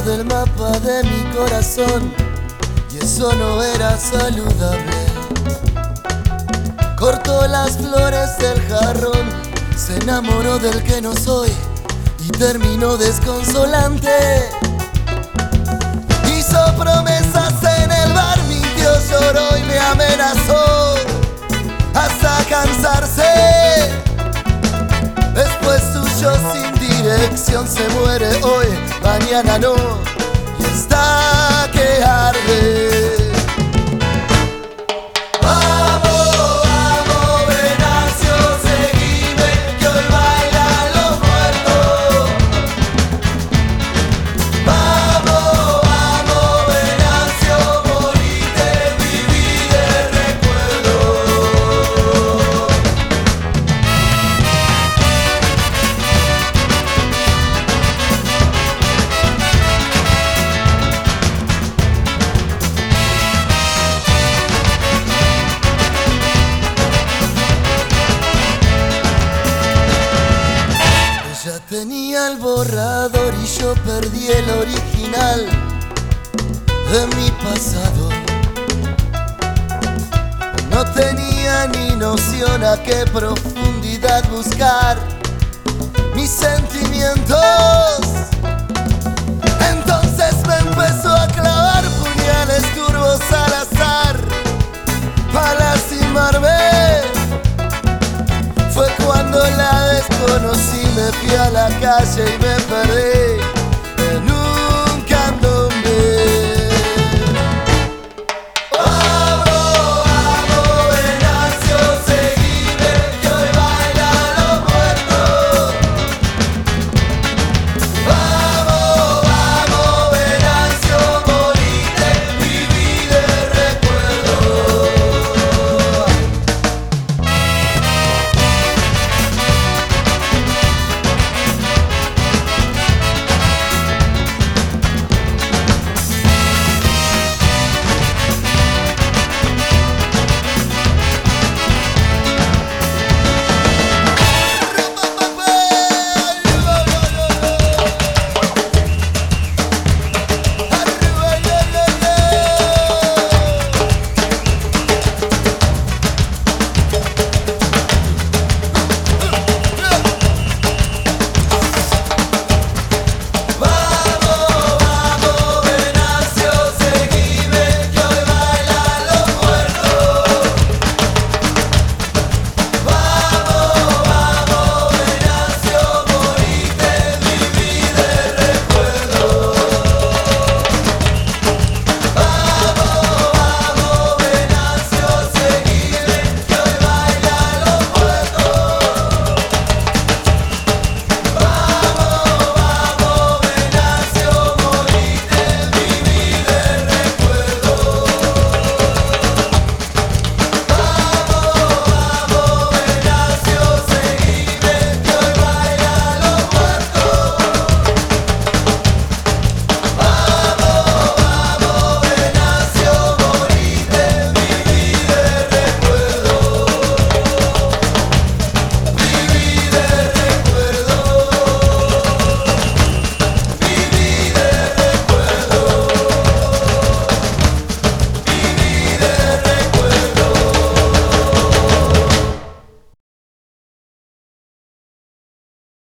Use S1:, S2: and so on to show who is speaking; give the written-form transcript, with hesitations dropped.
S1: del mapa de mi corazón y eso no era saludable. Cortó las flores del jarrón, se enamoró del que no soy y terminó desconsolante. Hizo promesas en el bar, mintió, lloró y me amenazó hasta cansarse. Después suyo sin dirección se muere hoy, mañana no, y está que arde. Tenía el borrador y yo perdí el original de mi pasado. No tenía ni noción a qué profundidad buscar mis sentimientos. Entonces me empezó a clavar puñales turbos al azar para lastimarme. Fue cuando la desconocí, me fui a la calle y me perdí.